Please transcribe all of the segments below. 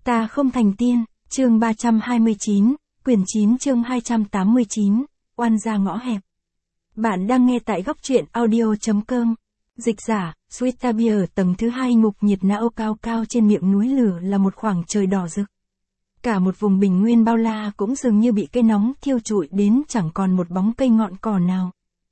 Ta không thành tiên, chương 329, quyển 9 chương 289, oan gia ngõ hẹp. Bạn đang nghe tại góc truyện audio.com. Dịch giả, Sweetabia ở tầng thứ 2 ngục nhiệt não cao cao trên miệng núi lửa là một khoảng trời đỏ rực. Cả một vùng bình nguyên bao la cũng dường như bị cây nóng thiêu trụi đến chẳng còn một bóng cây ngọn cỏ nào.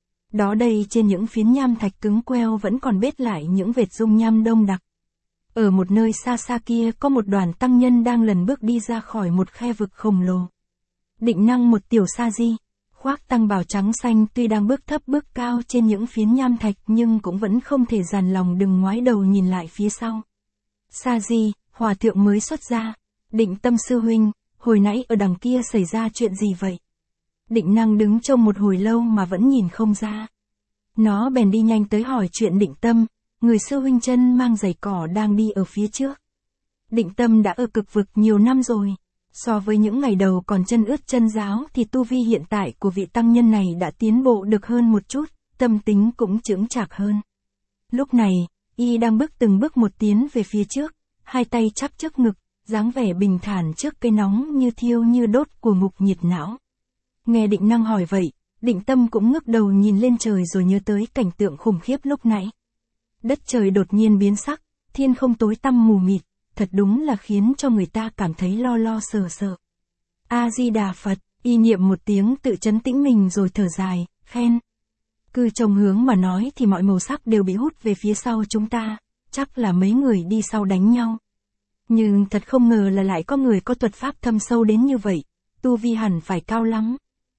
Đó đây trên những phiến nham thạch cứng queo vẫn còn bết lại những vệt dung nham đông đặc. Ở một nơi xa xa kia có một đoàn tăng nhân đang lần bước đi ra khỏi một khe vực khổng lồ. Định Năng một tiểu sa di, khoác tăng bào trắng xanh tuy đang bước thấp bước cao trên những phiến nham thạch nhưng cũng vẫn không thể dàn lòng đừng ngoái đầu nhìn lại phía sau. Sa di, hòa thượng mới xuất gia. Định Tâm sư huynh, hồi nãy ở đằng kia xảy ra chuyện gì vậy? Định Năng đứng trông một hồi lâu mà vẫn nhìn không ra. Nó bèn đi nhanh tới hỏi chuyện Định Tâm. Người sư huynh chân mang giày cỏ đang đi ở phía trước. Định Tâm đã ở cực vực nhiều năm rồi. So với những ngày đầu còn chân ướt chân ráo thì tu vi hiện tại của vị tăng nhân này đã tiến bộ được hơn một chút, tâm tính cũng chững chạc hơn. Lúc này, y đang bước từng bước một tiến về phía trước, hai tay chắp trước ngực, dáng vẻ bình thản trước cây nóng như thiêu như đốt của ngục nhiệt não. Nghe Định Năng hỏi vậy, Định Tâm cũng ngước đầu nhìn lên trời rồi nhớ tới cảnh tượng khủng khiếp lúc nãy. Đất trời đột nhiên biến sắc, thiên không tối tăm mù mịt, thật đúng là khiến cho người ta cảm thấy lo lo sợ sợ. A-di-đà Phật, y niệm một tiếng tự trấn tĩnh mình rồi thở dài, khen. Cứ trông hướng mà nói thì mọi màu sắc đều bị hút về phía sau chúng ta, chắc là mấy người đi sau đánh nhau. Nhưng thật không ngờ là lại có người có thuật pháp thâm sâu đến như vậy, tu vi hẳn phải cao lắm.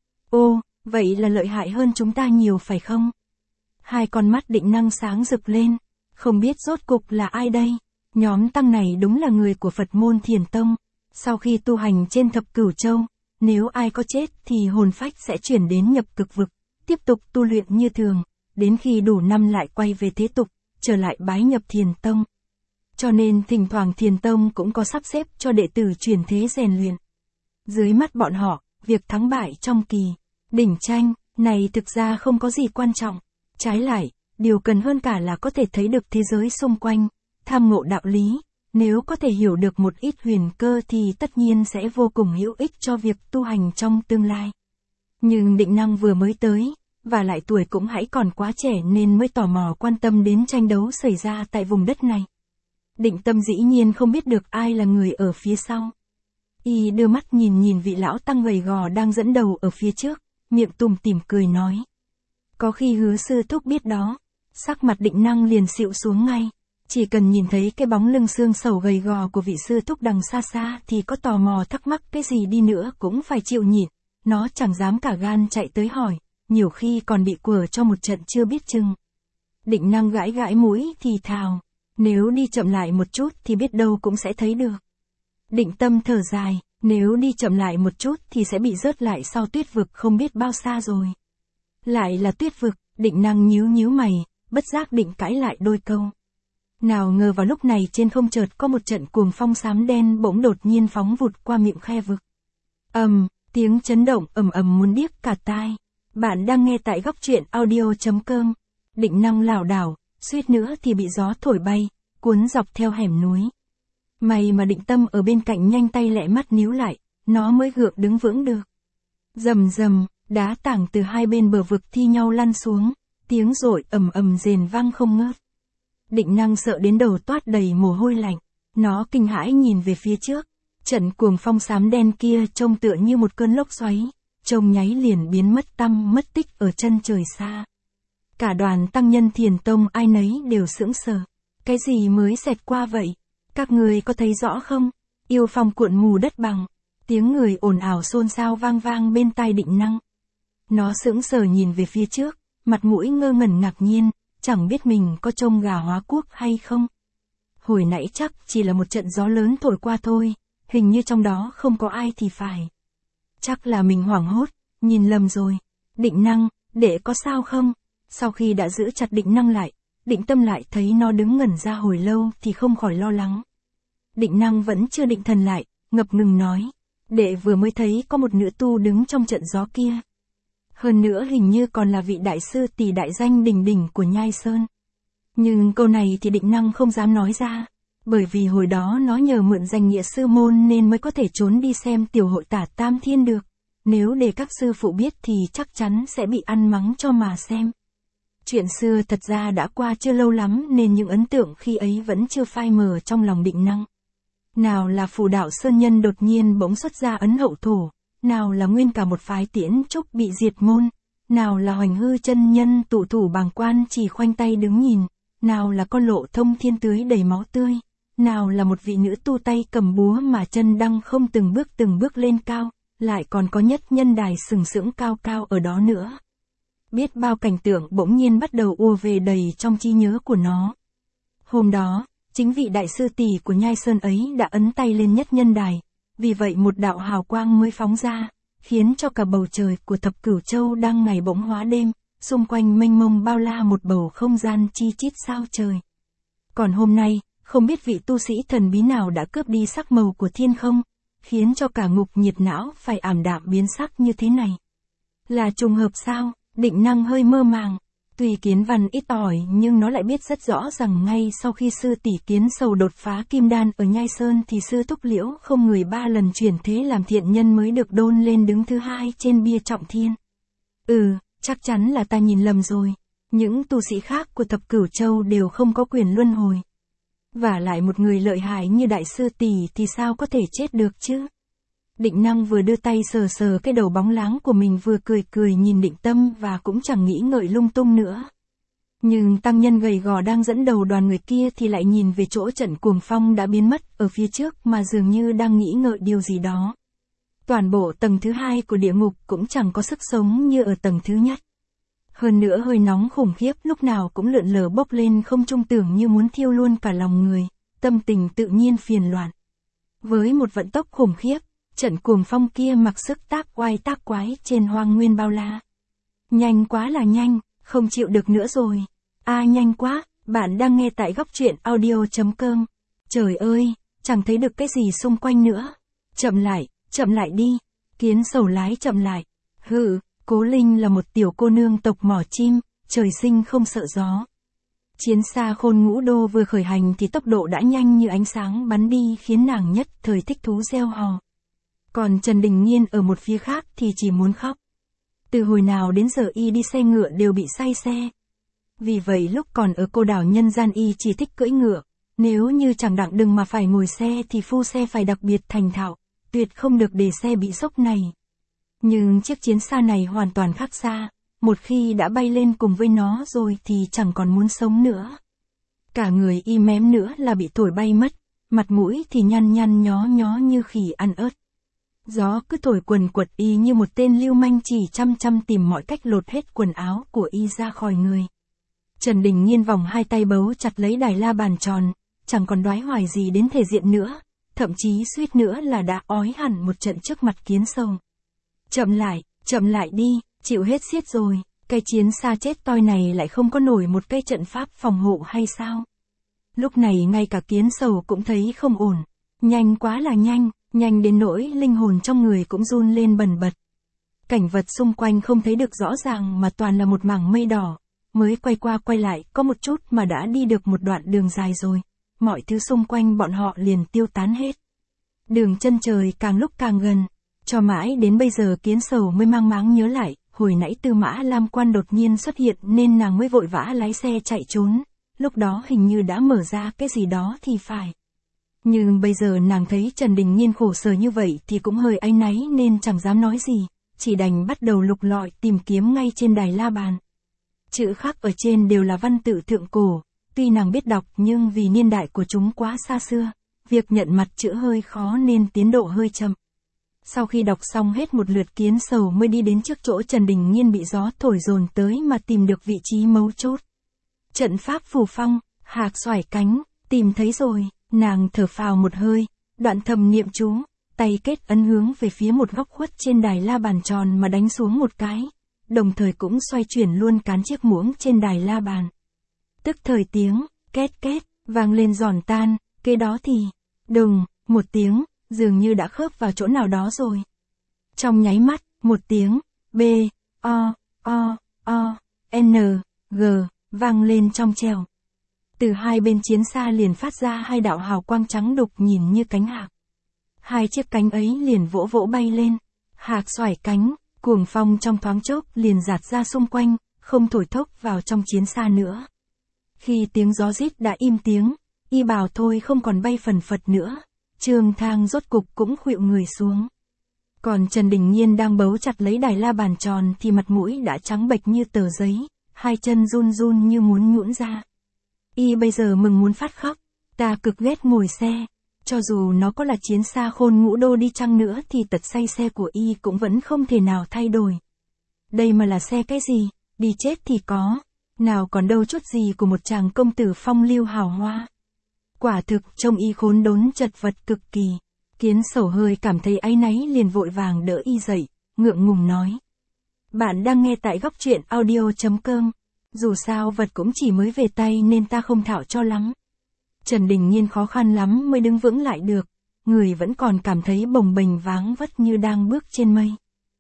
Ô, vậy là lợi hại hơn chúng ta nhiều phải không? Hai con mắt Định Năng sáng rực lên, không biết rốt cục là ai đây? Nhóm tăng này đúng là người của Phật môn Thiền Tông. Sau khi tu hành trên thập cửu châu, nếu ai có chết thì hồn phách sẽ chuyển đến nhập cực vực, tiếp tục tu luyện như thường, đến khi đủ năm lại quay về thế tục, trở lại bái nhập Thiền Tông. Cho nên thỉnh thoảng Thiền Tông cũng có sắp xếp cho đệ tử chuyển thế rèn luyện. Dưới mắt bọn họ, việc thắng bại trong kỳ đỉnh tranh này thực ra không có gì quan trọng. Trái lại, điều cần hơn cả là có thể thấy được thế giới xung quanh, tham ngộ đạo lý, nếu có thể hiểu được một ít huyền cơ thì tất nhiên sẽ vô cùng hữu ích cho việc tu hành trong tương lai. Nhưng Định Năng vừa mới tới, và lại tuổi cũng hãy còn quá trẻ nên mới tò mò quan tâm đến tranh đấu xảy ra tại vùng đất này. Định Tâm dĩ nhiên không biết được ai là người ở phía sau. Y đưa mắt nhìn vị lão tăng gầy gò đang dẫn đầu ở phía trước, miệng tủm tỉm cười nói. Có khi Hứa sư thúc biết đó. Sắc mặt Định Năng liền xịu xuống ngay. Chỉ cần nhìn thấy cái bóng lưng xương sầu gầy gò của vị sư thúc đằng xa xa thì có tò mò thắc mắc cái gì đi nữa cũng phải chịu nhịn. Nó chẳng dám cả gan chạy tới hỏi, nhiều khi còn bị quở cho một trận chưa biết chừng. Định Năng gãi gãi mũi thì thào, nếu đi chậm lại một chút thì biết đâu cũng sẽ thấy được. Định Tâm thở dài, nếu đi chậm lại một chút thì sẽ bị rớt lại sau tuyết vực không biết bao xa rồi. Lại là tuyết vực, Định Năng nhíu mày, bất giác định cãi lại đôi câu. Nào ngờ vào lúc này trên không chợt có một trận cuồng phong xám đen bỗng đột nhiên phóng vụt qua miệng khe vực. Tiếng chấn động ầm ầm muốn điếc cả tai. Bạn đang nghe tại góc truyện audio.com. Định Năng lảo đảo, suýt nữa thì bị gió thổi bay, cuốn dọc theo hẻm núi. May mà Định Tâm ở bên cạnh nhanh tay lẹ mắt níu lại, nó mới gượng đứng vững được. Rầm rầm, đá tảng từ hai bên bờ vực thi nhau lăn xuống, tiếng rội ầm ầm rền vang không ngớt. Định Năng sợ đến đầu toát đầy mồ hôi lạnh, nó kinh hãi nhìn về phía trước, trận cuồng phong xám đen kia trông tựa như một cơn lốc xoáy, trông nháy liền biến mất tăm mất tích ở chân trời xa. Cả đoàn tăng nhân Thiền Tông ai nấy đều sững sờ, cái gì mới xẹt qua vậy? Các người có thấy rõ không? Yêu phong cuộn mù đất bằng, tiếng người ồn ào xôn xao vang vang bên tai Định Năng. Nó sững sờ nhìn về phía trước, mặt mũi ngơ ngẩn ngạc nhiên, chẳng biết mình có trông gà hóa quốc hay không. Hồi nãy chắc chỉ là một trận gió lớn thổi qua thôi, hình như trong đó không có ai thì phải. Chắc là mình hoảng hốt, nhìn lầm rồi. Định Năng, để có sao không? Sau khi đã giữ chặt Định Năng lại, Định Tâm lại thấy nó đứng ngẩn ra hồi lâu thì không khỏi lo lắng. Định Năng vẫn chưa định thần lại, ngập ngừng nói. Đệ vừa mới thấy có một nữ tu đứng trong trận gió kia. Hơn nữa hình như còn là vị đại sư tỷ đại danh đỉnh đỉnh của Nhai Sơn. Nhưng câu này thì Định Năng không dám nói ra. Bởi vì hồi đó nó nhờ mượn danh nghĩa sư môn nên mới có thể trốn đi xem tiểu hội tả Tam Thiên được. Nếu để các sư phụ biết thì chắc chắn sẽ bị ăn mắng cho mà xem. Chuyện xưa thật ra đã qua chưa lâu lắm nên những ấn tượng khi ấy vẫn chưa phai mờ trong lòng Định Năng. Nào là Phù Đạo Sơn Nhân đột nhiên bỗng xuất ra ấn hậu thổ, nào là nguyên cả một phái Tiễn Trúc bị diệt môn, nào là Hoành Hư chân nhân tụ thủ bàng quan chỉ khoanh tay đứng nhìn, nào là con Lộ Thông Thiên tưới đầy máu tươi, nào là một vị nữ tu tay cầm búa mà chân đăng không từng bước lên cao, lại còn có Nhất Nhân Đài sừng sững cao cao ở đó nữa. Biết bao cảnh tượng bỗng nhiên bắt đầu ùa về đầy trong trí nhớ của nó. Hôm đó, chính vị đại sư tỷ của Nhai Sơn ấy đã ấn tay lên Nhất Nhân Đài, vì vậy một đạo hào quang mới phóng ra, khiến cho cả bầu trời của Thập Cửu Châu đang ngày bỗng hóa đêm, xung quanh mênh mông bao la một bầu không gian chi chít sao trời. Còn hôm nay, không biết vị tu sĩ thần bí nào đã cướp đi sắc màu của thiên không, khiến cho cả ngục nhiệt não phải ảm đạm biến sắc như thế này. Là trùng hợp sao? Định Năng hơi mơ màng. Tuy Kiến Văn ít ỏi nhưng nó lại biết rất rõ rằng ngay sau khi sư tỷ Kiến Sầu đột phá kim đan ở Nhai Sơn thì sư Túc Liễu không người 3 lần chuyển thế làm thiện nhân mới được đôn lên đứng thứ 2 trên bia trọng thiên. Chắc chắn là ta nhìn lầm rồi. Những tu sĩ khác của Thập Cửu Châu đều không có quyền luân hồi. Và lại một người lợi hại như đại sư tỷ thì sao có thể chết được chứ? Định Năng vừa đưa tay sờ sờ cái đầu bóng láng của mình vừa cười nhìn Định Tâm và cũng chẳng nghĩ ngợi lung tung nữa. Nhưng tăng nhân gầy gò đang dẫn đầu đoàn người kia thì lại nhìn về chỗ Trận Cuồng Phong đã biến mất ở phía trước mà dường như đang nghĩ ngợi điều gì đó. Toàn bộ tầng thứ 2 của địa ngục cũng chẳng có sức sống như ở tầng thứ nhất. Hơn nữa hơi nóng khủng khiếp lúc nào cũng lượn lờ bốc lên không trung tưởng như muốn thiêu luôn cả lòng người, tâm tình tự nhiên phiền loạn. Với một vận tốc khủng khiếp, Trận Cuồng Phong kia mặc sức tác oai tác quái trên hoang nguyên bao la. Nhanh quá là nhanh, không chịu được nữa rồi. Nhanh quá, bạn đang nghe tại góc truyện audio.com. Trời ơi, chẳng thấy được cái gì xung quanh nữa. Chậm lại đi. Kiến Sầu lái chậm lại. Cố Linh là một tiểu cô nương tộc mỏ chim, trời sinh không sợ gió. Chiến xa Khôn Ngũ Đô vừa khởi hành thì tốc độ đã nhanh như ánh sáng bắn đi khiến nàng nhất thời thích thú reo hò. Còn Trần Đình Nghiên ở một phía khác thì chỉ muốn khóc. Từ hồi nào đến giờ y đi xe ngựa đều bị say xe. Vì vậy lúc còn ở cô đảo nhân gian y chỉ thích cưỡi ngựa. Nếu như chẳng đặng đừng mà phải ngồi xe thì phu xe phải đặc biệt thành thạo, tuyệt không được để xe bị sốc này. Nhưng chiếc chiến xa này hoàn toàn khác xa, một khi đã bay lên cùng với nó rồi thì chẳng còn muốn sống nữa. Cả người y mém nữa là bị thổi bay mất, mặt mũi thì nhăn nhó như khỉ ăn ớt. Gió cứ thổi quần quật y như một tên lưu manh chỉ chăm tìm mọi cách lột hết quần áo của y ra khỏi người. Trần Đình Nghiên vòng hai tay bấu chặt lấy đài la bàn tròn, chẳng còn đoái hoài gì đến thể diện nữa, thậm chí suýt nữa là đã ói hẳn một trận trước mặt Kiến Sầu. Chậm lại đi, chịu hết xiết rồi, cái chiến xa chết toi này lại không có nổi một cây trận pháp phòng hộ hay sao? Lúc này ngay cả Kiến Sầu cũng thấy không ổn, nhanh quá là nhanh đến nỗi linh hồn trong người cũng run lên bần bật. Cảnh vật xung quanh không thấy được rõ ràng mà toàn là một mảng mây đỏ, mới quay qua quay lại có một chút mà đã đi được một đoạn đường dài rồi, mọi thứ xung quanh bọn họ liền tiêu tán hết. Đường chân trời càng lúc càng gần, cho mãi đến bây giờ Kiến Sầu mới mang máng nhớ lại, hồi nãy Tư Mã Lam Quan đột nhiên xuất hiện nên nàng mới vội vã lái xe chạy trốn, lúc đó hình như đã mở ra cái gì đó thì phải. Nhưng bây giờ nàng thấy Trần Đình Nghiên khổ sở như vậy thì cũng hơi áy náy nên chẳng dám nói gì, chỉ đành bắt đầu lục lọi tìm kiếm ngay trên đài la bàn. Chữ khắc ở trên đều là văn tự thượng cổ, tuy nàng biết đọc nhưng vì niên đại của chúng quá xa xưa, việc nhận mặt chữ hơi khó nên tiến độ hơi chậm. Sau khi đọc xong hết một lượt Kiến Sầu mới đi đến trước chỗ Trần Đình Nghiên bị gió thổi dồn tới mà tìm được vị trí mấu chốt. Trận pháp phù phong, hạc xoải cánh, tìm thấy rồi, nàng thở phào một hơi, đoạn thầm niệm chú, tay kết ấn hướng về phía một góc khuất trên đài la bàn tròn mà đánh xuống một cái, đồng thời cũng xoay chuyển luôn cán chiếc muỗng trên đài la bàn. Tức thời tiếng, két vang lên giòn tan, kế đó thì, đùng, một tiếng, dường như đã khớp vào chỗ nào đó rồi. Trong nháy mắt, một tiếng, B, O, N, G, vang lên trong trẻo. Từ hai bên chiến xa liền phát ra hai đạo hào quang trắng đục nhìn như cánh hạc. Hai chiếc cánh ấy liền vỗ vỗ bay lên. Hạc xoải cánh, cuồng phong trong thoáng chốc liền dạt ra xung quanh, không thổi thốc vào trong chiến xa nữa. Khi tiếng gió rít đã im tiếng, y bào thôi không còn bay phần phật nữa. Trương Thang rốt cục cũng khuỵu người xuống. Còn Trần Đình Nhiên đang bấu chặt lấy đài la bàn tròn thì mặt mũi đã trắng bệch như tờ giấy, hai chân run run như muốn nhũn ra. Y bây giờ mừng muốn phát khóc, ta cực ghét ngồi xe. Cho dù nó có là chiến xa Khôn Ngũ Đô đi chăng nữa thì tật say xe của y cũng vẫn không thể nào thay đổi. Đây mà là xe cái gì, đi chết thì có, nào còn đâu chút gì của một chàng công tử phong lưu hào hoa. Quả thực trông y khốn đốn chật vật cực kỳ. Kiến Sầu hơi cảm thấy áy náy liền vội vàng đỡ y dậy, ngượng ngùng nói. Bạn đang nghe tại góc truyện audio.com. Dù sao vật cũng chỉ mới về tay nên ta không thạo cho lắm. Trần Đình Nhiên khó khăn lắm mới đứng vững lại được, người vẫn còn cảm thấy bồng bềnh váng vất như đang bước trên mây.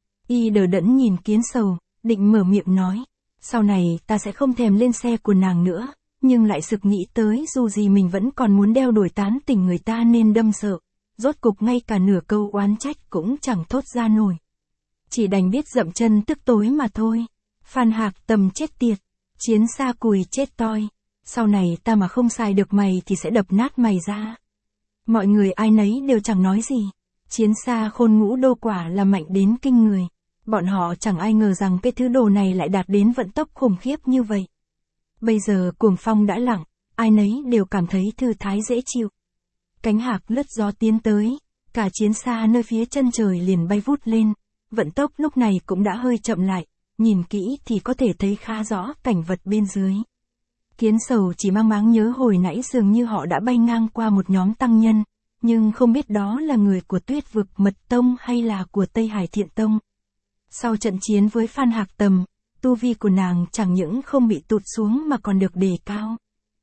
Y đờ đẫn nhìn Kiến Sầu, định mở miệng nói, sau này ta sẽ không thèm lên xe của nàng nữa, nhưng lại sực nghĩ tới dù gì mình vẫn còn muốn đeo đuổi tán tỉnh người ta nên đâm sợ, rốt cục ngay cả nửa câu oán trách cũng chẳng thốt ra nổi. Chỉ đành biết dậm chân tức tối mà thôi. Phan Hạc Tầm chết tiệt, chiến xa cùi chết toi. Sau này ta mà không xài được mày thì sẽ đập nát mày ra. Mọi người ai nấy đều chẳng nói gì. Chiến xa Khôn Ngũ Đô quả là mạnh đến kinh người. Bọn họ chẳng ai ngờ rằng cái thứ đồ này lại đạt đến vận tốc khủng khiếp như vậy. Bây giờ cuồng phong đã lặng, ai nấy đều cảm thấy thư thái dễ chịu. Cánh hạc lướt gió tiến tới, cả chiến xa nơi phía chân trời liền bay vút lên. Vận tốc lúc này cũng đã hơi chậm lại, nhìn kỹ thì có thể thấy khá rõ cảnh vật bên dưới. Kiến Sầu chỉ mang máng nhớ hồi nãy dường như họ đã bay ngang qua một nhóm tăng nhân, nhưng không biết đó là người của Tuyết Vực Mật Tông hay là của Tây Hải Thiện Tông. Sau trận chiến với Phan Hạc Tầm, tu vi của nàng chẳng những không bị tụt xuống mà còn được đề cao.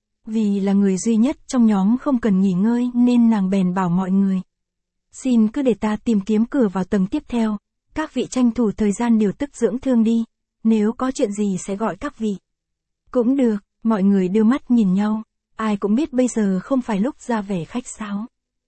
Vì là người duy nhất trong nhóm không cần nghỉ ngơi nên nàng bèn bảo mọi người. Xin cứ để ta tìm kiếm cửa vào tầng tiếp theo, các vị tranh thủ thời gian điều tức dưỡng thương đi, nếu có chuyện gì sẽ gọi các vị. Cũng được, mọi người đưa mắt nhìn nhau, ai cũng biết bây giờ không phải lúc ra vẻ khách sáo.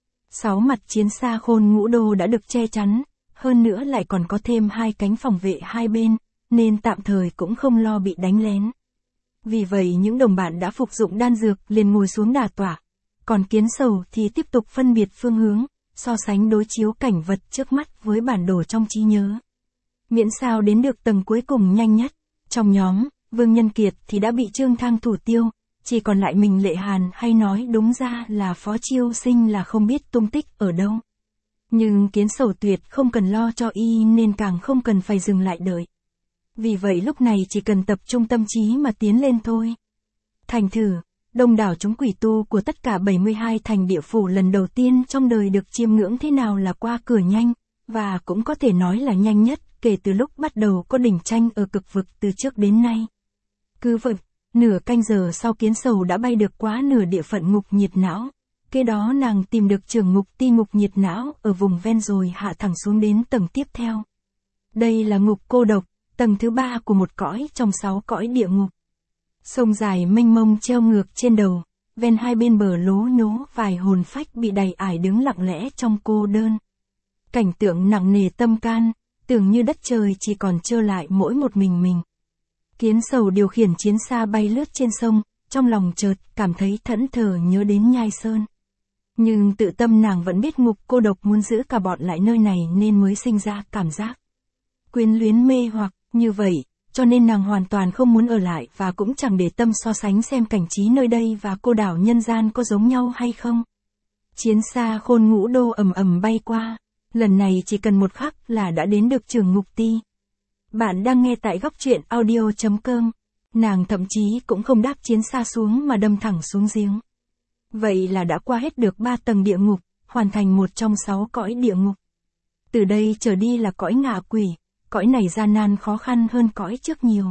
6 mặt chiến xa Khôn Ngũ Đô đã được che chắn, hơn nữa lại còn có thêm 2 cánh phòng vệ hai bên, nên tạm thời cũng không lo bị đánh lén. Vì vậy những đồng bạn đã phục dụng đan dược liền ngồi xuống đả tọa, còn Kiến Sầu thì tiếp tục phân biệt phương hướng, so sánh đối chiếu cảnh vật trước mắt với bản đồ trong trí nhớ. Miễn sao đến được tầng cuối cùng nhanh nhất. Trong nhóm, Vương Nhân Kiệt thì đã bị Trương Thang thủ tiêu, chỉ còn lại mình Lệ Hàn, hay nói đúng ra là Phó Chiêu Sinh là không biết tung tích ở đâu. Nhưng Kiến Sầu tuyệt không cần lo cho y nên càng không cần phải dừng lại đợi. Vì vậy lúc này chỉ cần tập trung tâm trí mà tiến lên thôi. Thành thử, đông đảo chúng quỷ tu của tất cả 72 thành địa phủ lần đầu tiên trong đời được chiêm ngưỡng thế nào là qua cửa nhanh, và cũng có thể nói là nhanh nhất kể từ lúc bắt đầu có đỉnh tranh ở cực vực từ trước đến nay. Cứ vậy, nửa canh giờ sau Kiến Sầu đã bay được quá nửa địa phận ngục nhiệt não. Kế đó nàng tìm được trưởng ngục ti ngục nhiệt não ở vùng ven rồi hạ thẳng xuống đến tầng tiếp theo. Đây là ngục cô độc, tầng thứ 3 của một cõi trong 6 cõi địa ngục. Sông dài mênh mông treo ngược trên đầu, ven hai bên bờ lố nhố vài hồn phách bị đầy ải đứng lặng lẽ trong cô đơn. Cảnh tượng nặng nề tâm can, tưởng như đất trời chỉ còn trơ lại mỗi một mình. Kiến Sầu điều khiển chiến xa bay lướt trên sông, trong lòng chợt cảm thấy thẫn thờ nhớ đến Nhai Sơn. Nhưng tự tâm nàng vẫn biết ngục cô độc muốn giữ cả bọn lại nơi này nên mới sinh ra cảm giác quyến luyến mê hoặc như vậy, cho nên nàng hoàn toàn không muốn ở lại và cũng chẳng để tâm so sánh xem cảnh trí nơi đây và cô đảo nhân gian có giống nhau hay không. Chiến xa Khôn Ngũ Đô ầm ầm bay qua, lần này chỉ cần một khắc là đã đến được trường ngục ti. Bạn đang nghe tại góc truyện audio.com, nàng thậm chí cũng không đáp chiến xa xuống mà đâm thẳng xuống giếng. Vậy là đã qua hết được 3 tầng địa ngục, hoàn thành một trong 6 cõi địa ngục. Từ đây trở đi là cõi ngạ quỷ, cõi này gian nan khó khăn hơn cõi trước nhiều.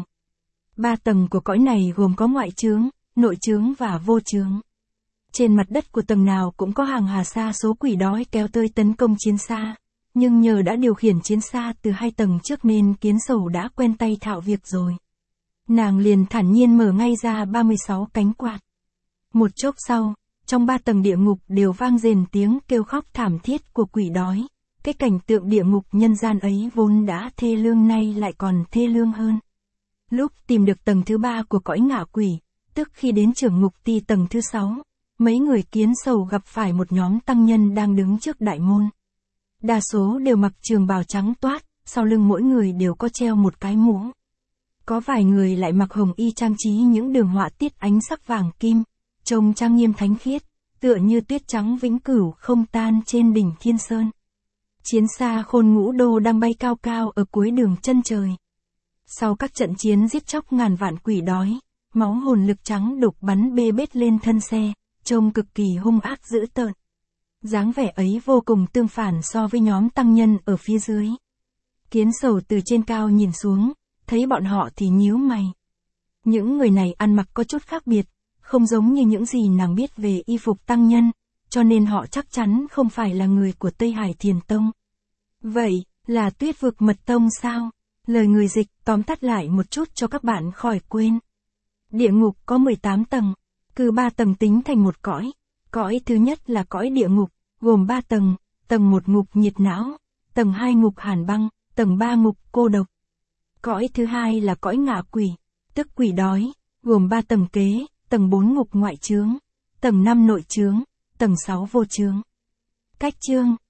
3 tầng của cõi này gồm có ngoại chướng, nội chướng và vô chướng. Trên mặt đất của tầng nào cũng có hàng hà sa số quỷ đói kéo tới tấn công chiến xa, nhưng nhờ đã điều khiển chiến xa từ 2 tầng trước nên Kiến Sầu đã quen tay thạo việc rồi. Nàng liền thản nhiên mở ngay ra 36 cánh quạt. Một chốc sau, trong 3 tầng địa ngục đều vang rền tiếng kêu khóc thảm thiết của quỷ đói. Cái cảnh tượng địa ngục nhân gian ấy vốn đã thê lương nay lại còn thê lương hơn. Lúc tìm được tầng thứ 3 của cõi ngạ quỷ, tức khi đến trưởng ngục ti tầng thứ 6, mấy người kiến sầu gặp phải một nhóm tăng nhân đang đứng trước đại môn. Đa số đều mặc trường bào trắng toát, sau lưng mỗi người đều có treo một cái mũ. Có vài người lại mặc hồng y trang trí những đường họa tiết ánh sắc vàng kim, trông trang nghiêm thánh khiết, tựa như tuyết trắng vĩnh cửu không tan trên đỉnh Thiên Sơn. Chiến xa Khôn Ngũ Đô đang bay cao cao ở cuối đường chân trời. Sau các trận chiến giết chóc ngàn vạn quỷ đói, máu hồn lực trắng đục bắn bê bết lên thân xe, trông cực kỳ hung ác dữ tợn. Dáng vẻ ấy vô cùng tương phản so với nhóm tăng nhân ở phía dưới. Kiến sầu từ trên cao nhìn xuống, thấy bọn họ thì nhíu mày. Những người này ăn mặc có chút khác biệt, không giống như những gì nàng biết về y phục tăng nhân, cho nên họ chắc chắn không phải là người của Tây Hải Thiền Tông. Vậy, là Tuyết Vực Mật Tông sao? Lời người dịch tóm tắt lại một chút cho các bạn khỏi quên. Địa ngục có 18 tầng, cứ 3 tầng tính thành một cõi. Cõi thứ nhất là cõi địa ngục, gồm 3 tầng, tầng 1 ngục nhiệt não, tầng 2 ngục hàn băng, tầng 3 ngục cô độc. Cõi thứ hai là cõi ngạ quỷ, tức quỷ đói, gồm 3 tầng kế, tầng 4 ngục ngoại chướng, tầng 5 nội chướng, tầng 6 vô chướng. Cách chương